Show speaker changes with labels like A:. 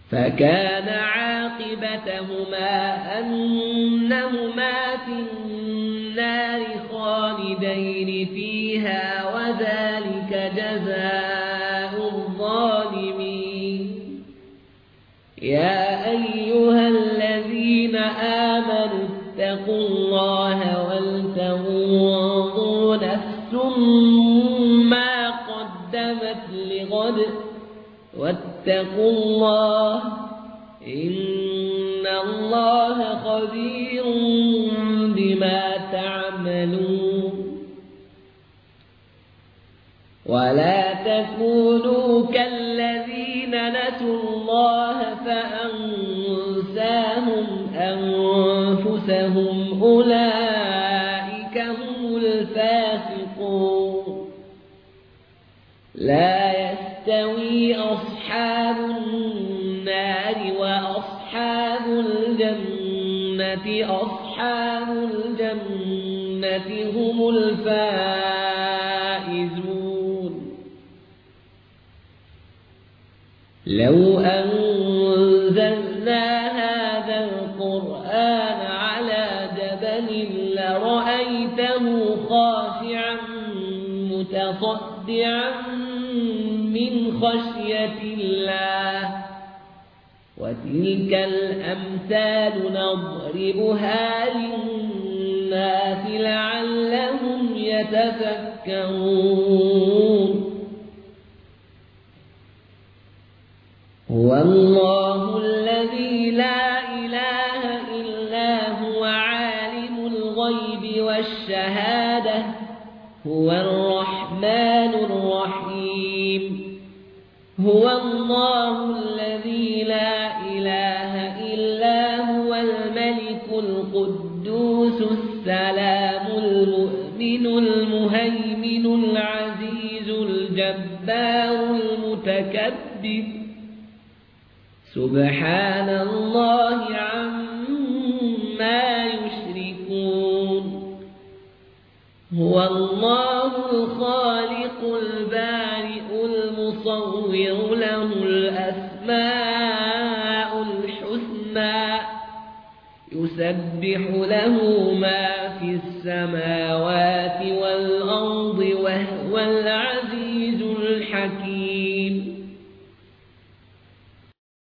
A: فكان عاقبتهما أنهما في النار خالدين فيها وذلك جزاء الظالمين. يا أيها الذين آمنوا اتقوا الله ولتنظر نفس ما قدمت لغد واتقوا الله إن الله خبير بما تعملون. ولا تكونوا كالذين نسوا الله فأنساهم أنفسهم أولئك هم الفاسقون. لا يستوي أصحاب النار وأصحاب الجنة أصحاب الجنة هم الفائزون. لو أنزلنا هذا القرآن على جبل لرأيته خاشعا متصدعا من خشية الله. وتلك الأمثال نضربها للناس لعلهم يتفكرون. هو الله الذي لا إله إلا هو عالم الغيب والشهادة هو الرحمن الرحيم. هو الله الذي لا إله إلا هو الملك القدوس السلام المؤمن المهيمن العزيز الجبار المتكبر سبحان الله عما يشركون. هو الله الخالق البارئ المصور له الأسماء الحسنى يسبح له ما في السماوات والأرض وهو العزيز